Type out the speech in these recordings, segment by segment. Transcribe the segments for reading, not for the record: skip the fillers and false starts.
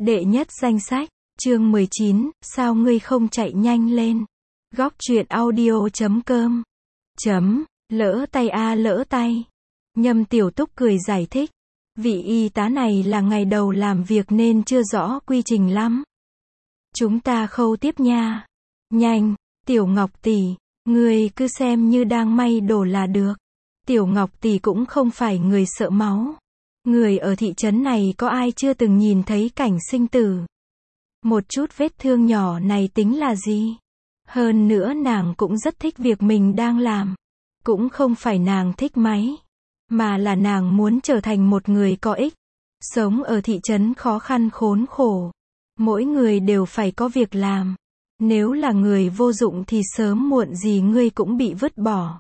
Đệ nhất danh sách, chương 19, sao ngươi không chạy nhanh lên? Góc truyện audio.com lỡ tay a lỡ tay. Nhâm Tiểu Túc cười giải thích. Vị y tá này là ngày đầu làm việc nên chưa rõ quy trình lắm. Chúng ta khâu tiếp nha. Nhanh, Tiểu Ngọc tỷ, ngươi cứ xem như đang may đồ là được. Tiểu Ngọc tỷ cũng không phải người sợ máu. Người ở thị trấn này có ai chưa từng nhìn thấy cảnh sinh tử. Một chút vết thương nhỏ này tính là gì? Hơn nữa nàng cũng rất thích việc mình đang làm. Cũng không phải nàng thích máy, mà là nàng muốn trở thành một người có ích. Sống ở thị trấn khó khăn khốn khổ. Mỗi người đều phải có việc làm. Nếu là người vô dụng thì sớm muộn gì ngươi cũng bị vứt bỏ.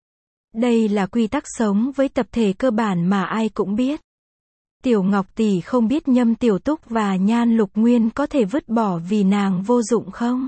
Đây là quy tắc sống với tập thể cơ bản mà ai cũng biết. Tiểu Ngọc tỷ không biết Nhâm Tiểu Túc và Nhan Lục Nguyên có thể vứt bỏ vì nàng vô dụng không?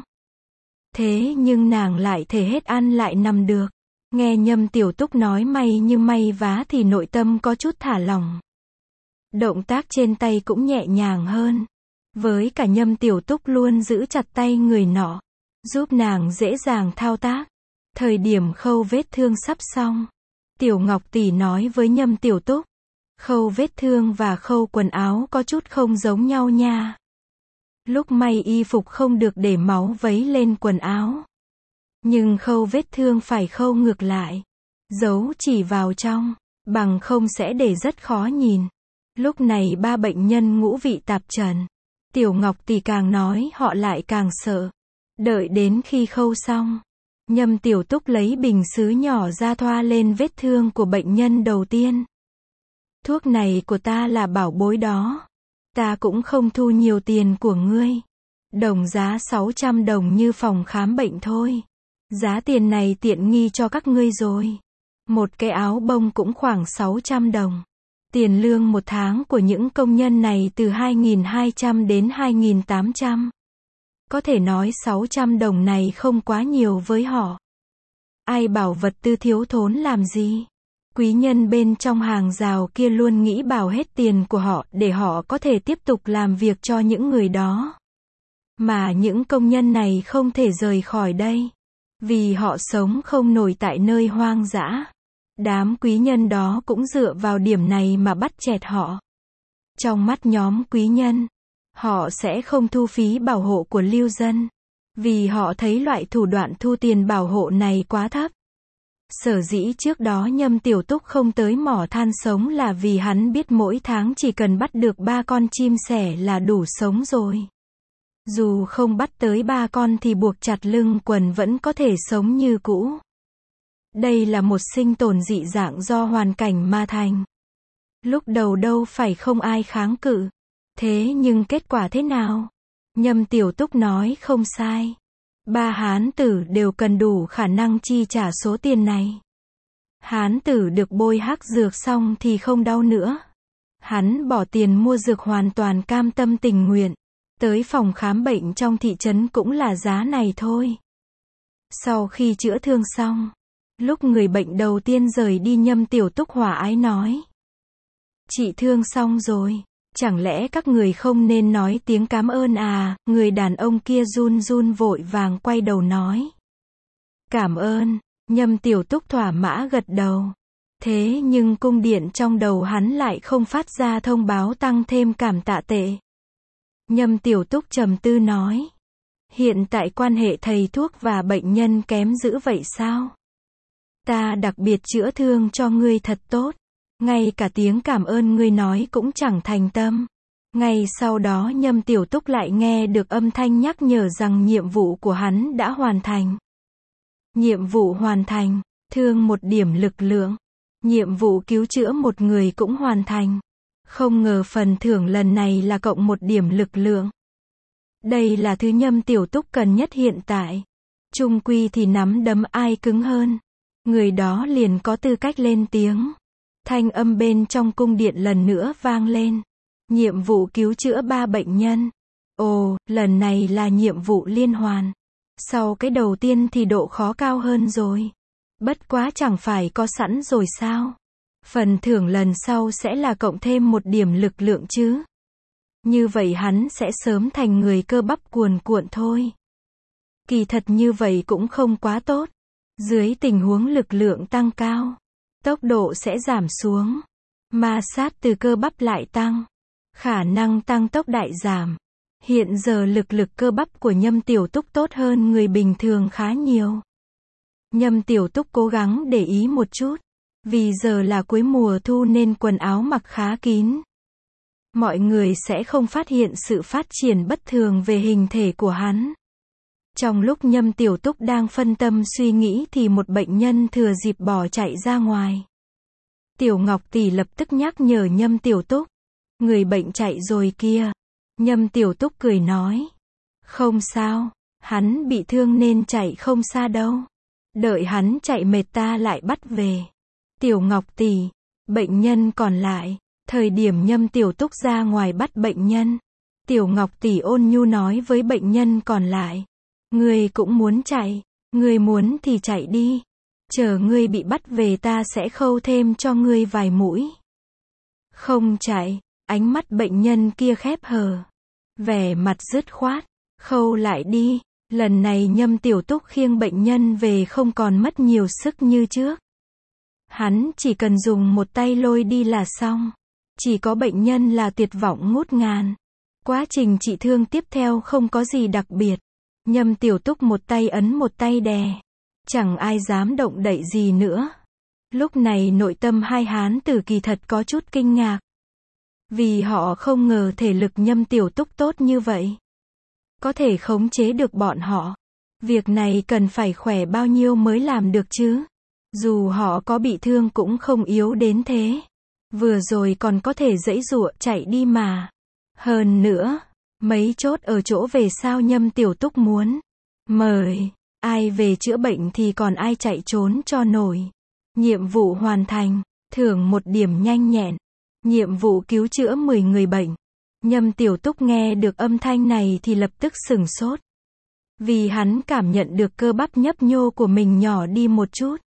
Thế nhưng nàng lại thể hết ăn lại nằm được. Nghe Nhâm Tiểu Túc nói may như may vá thì nội tâm có chút thả lỏng. Động tác trên tay cũng nhẹ nhàng hơn. Với cả Nhâm Tiểu Túc luôn giữ chặt tay người nọ, giúp nàng dễ dàng thao tác. Thời điểm khâu vết thương sắp xong, Tiểu Ngọc tỷ nói với Nhâm Tiểu Túc, khâu vết thương và khâu quần áo có chút không giống nhau nha. Lúc may y phục không được để máu vấy lên quần áo. Nhưng khâu vết thương phải khâu ngược lại. Giấu chỉ vào trong, bằng không sẽ để rất khó nhìn. Lúc này ba bệnh nhân ngũ vị tạp trần. Tiểu Ngọc tỷ càng nói họ lại càng sợ. Đợi đến khi khâu xong, Nhâm Tiểu Túc lấy bình sứ nhỏ ra thoa lên vết thương của bệnh nhân đầu tiên. Thuốc này của ta là bảo bối đó. Ta cũng không thu nhiều tiền của ngươi. Đồng giá 600 đồng như phòng khám bệnh thôi. Giá tiền này tiện nghi cho các ngươi rồi. Một cái áo bông cũng khoảng 600 đồng. Tiền lương một tháng của những công nhân này từ 2.200 đến 2.800. Có thể nói 600 đồng này không quá nhiều với họ. Ai bảo vật tư thiếu thốn làm gì? Quý nhân bên trong hàng rào kia luôn nghĩ bảo hết tiền của họ để họ có thể tiếp tục làm việc cho những người đó. Mà những công nhân này không thể rời khỏi đây. Vì họ sống không nổi tại nơi hoang dã. Đám quý nhân đó cũng dựa vào điểm này mà bắt chẹt họ. Trong mắt nhóm quý nhân, họ sẽ không thu phí bảo hộ của lưu dân. Vì họ thấy loại thủ đoạn thu tiền bảo hộ này quá thấp. Sở dĩ trước đó Nhâm Tiểu Túc không tới mỏ than sống là vì hắn biết mỗi tháng chỉ cần bắt được 3 con chim sẻ là đủ sống rồi. Dù không bắt tới 3 con thì buộc chặt lưng quần vẫn có thể sống như cũ. Đây là một sinh tồn dị dạng do hoàn cảnh mà thành. Lúc đầu đâu phải không ai kháng cự. Thế nhưng kết quả thế nào? Nhâm Tiểu Túc nói không sai. 3 hán tử đều cần đủ khả năng chi trả số tiền này. Hán tử được bôi hắc dược xong thì không đau nữa. Hắn bỏ tiền mua dược hoàn toàn cam tâm tình nguyện. Tới phòng khám bệnh trong thị trấn cũng là giá này thôi. Sau khi chữa thương xong, lúc người bệnh đầu tiên rời đi Nhâm Tiểu Túc hòa ái nói. Chị thương xong rồi, chẳng lẽ các người không nên nói tiếng cảm ơn à? Người đàn ông kia run run vội vàng quay đầu nói. Cảm ơn, Nhâm Tiểu Túc thỏa mãn gật đầu. Thế nhưng cung điện trong đầu hắn lại không phát ra thông báo tăng thêm cảm tạ tệ. Nhâm Tiểu Túc trầm tư nói. Hiện tại quan hệ thầy thuốc và bệnh nhân kém dữ vậy sao? Ta đặc biệt chữa thương cho ngươi thật tốt. Ngay cả tiếng cảm ơn ngươi nói cũng chẳng thành tâm. Ngay sau đó Nhâm Tiểu Túc lại nghe được âm thanh nhắc nhở rằng nhiệm vụ của hắn đã hoàn thành. Nhiệm vụ hoàn thành, thương 1 điểm lực lượng. Nhiệm vụ cứu chữa một người cũng hoàn thành. Không ngờ phần thưởng lần này là cộng 1 điểm lực lượng. Đây là thứ Nhâm Tiểu Túc cần nhất hiện tại. Chung quy thì nắm đấm ai cứng hơn, người đó liền có tư cách lên tiếng. Thanh âm bên trong cung điện lần nữa vang lên. Nhiệm vụ cứu chữa 3 bệnh nhân. Ồ, lần này là nhiệm vụ liên hoàn. Sau cái đầu tiên thì độ khó cao hơn rồi. Bất quá chẳng phải có sẵn rồi sao? Phần thưởng lần sau sẽ là cộng thêm 1 điểm lực lượng chứ. Như vậy hắn sẽ sớm thành người cơ bắp cuồn cuộn thôi. Kỳ thật như vậy cũng không quá tốt. Dưới tình huống lực lượng tăng cao, tốc độ sẽ giảm xuống. Ma sát từ cơ bắp lại tăng. Khả năng tăng tốc đại giảm. Hiện giờ lực cơ bắp của Nhâm Tiểu Túc tốt hơn người bình thường khá nhiều. Nhâm Tiểu Túc cố gắng để ý một chút. Vì giờ là cuối mùa thu nên quần áo mặc khá kín. Mọi người sẽ không phát hiện sự phát triển bất thường về hình thể của hắn. Trong lúc Nhâm Tiểu Túc đang phân tâm suy nghĩ thì một bệnh nhân thừa dịp bỏ chạy ra ngoài. Tiểu Ngọc tỷ lập tức nhắc nhở Nhâm Tiểu Túc. Người bệnh chạy rồi kia. Nhâm Tiểu Túc cười nói. Không sao, hắn bị thương nên chạy không xa đâu. Đợi hắn chạy mệt ta lại bắt về. Tiểu Ngọc tỷ, bệnh nhân còn lại. Thời điểm Nhâm Tiểu Túc ra ngoài bắt bệnh nhân, Tiểu Ngọc tỷ ôn nhu nói với bệnh nhân còn lại. Ngươi cũng muốn chạy, ngươi muốn thì chạy đi. Chờ ngươi bị bắt về ta sẽ khâu thêm cho ngươi vài mũi. Không chạy, ánh mắt bệnh nhân kia khép hờ. Vẻ mặt dứt khoát, khâu lại đi. Lần này Nhâm Tiểu Túc khiêng bệnh nhân về không còn mất nhiều sức như trước. Hắn chỉ cần dùng một tay lôi đi là xong. Chỉ có bệnh nhân là tuyệt vọng ngút ngàn. Quá trình trị thương tiếp theo không có gì đặc biệt. Nhâm Tiểu Túc một tay ấn một tay đè. Chẳng ai dám động đậy gì nữa. Lúc này nội tâm hai hán tử kỳ thật có chút kinh ngạc. Vì họ không ngờ thể lực Nhâm Tiểu Túc tốt như vậy. Có thể khống chế được bọn họ. Việc này cần phải khỏe bao nhiêu mới làm được chứ. Dù họ có bị thương cũng không yếu đến thế. Vừa rồi còn có thể giãy giụa chạy đi mà. Hơn nữa, mấy chốt ở chỗ về sao Nhâm Tiểu Túc muốn mời ai về chữa bệnh thì còn ai chạy trốn cho nổi. Nhiệm vụ hoàn thành, thưởng 1 điểm nhanh nhẹn. Nhiệm vụ cứu chữa 10 người bệnh. Nhâm Tiểu Túc nghe được âm thanh này thì lập tức sửng sốt. Vì hắn cảm nhận được cơ bắp nhấp nhô của mình nhỏ đi một chút.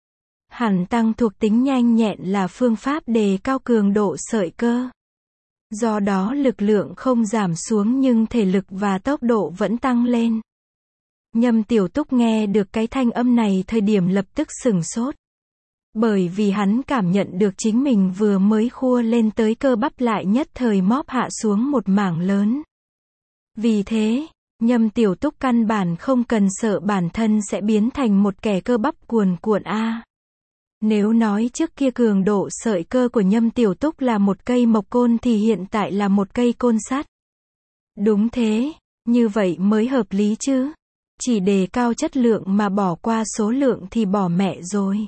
Hẳn tăng thuộc tính nhanh nhẹn là phương pháp đề cao cường độ sợi cơ. Do đó lực lượng không giảm xuống nhưng thể lực và tốc độ vẫn tăng lên. Nhâm Tiểu Túc nghe được cái thanh âm này thời điểm lập tức sửng sốt. Bởi vì hắn cảm nhận được chính mình vừa mới khua lên tới cơ bắp lại nhất thời móp hạ xuống một mảng lớn. Vì thế, Nhâm Tiểu Túc căn bản không cần sợ bản thân sẽ biến thành một kẻ cơ bắp cuồn cuộn a. Nếu nói trước kia cường độ sợi cơ của Nhâm Tiểu Túc là một cây mộc côn thì hiện tại là một cây côn sắt. Đúng thế, như vậy mới hợp lý chứ. Chỉ đề cao chất lượng mà bỏ qua số lượng thì bỏ mẹ rồi.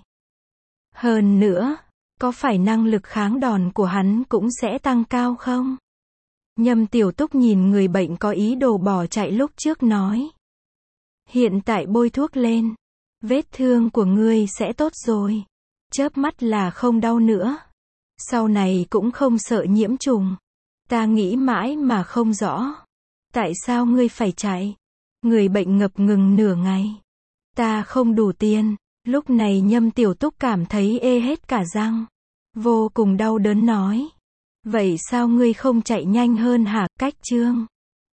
Hơn nữa, có phải năng lực kháng đòn của hắn cũng sẽ tăng cao không? Nhâm Tiểu Túc nhìn người bệnh có ý đồ bỏ chạy lúc trước nói. Hiện tại bôi thuốc lên. Vết thương của ngươi sẽ tốt rồi. Chớp mắt là không đau nữa. Sau này cũng không sợ nhiễm trùng. Ta nghĩ mãi mà không rõ. Tại sao ngươi phải chạy? Người bệnh ngập ngừng nửa ngày. Ta không đủ tiền. Lúc này Nhâm Tiểu Túc cảm thấy ê hết cả răng. Vô cùng đau đớn nói. Vậy sao ngươi không chạy nhanh hơn hả? Cách Trương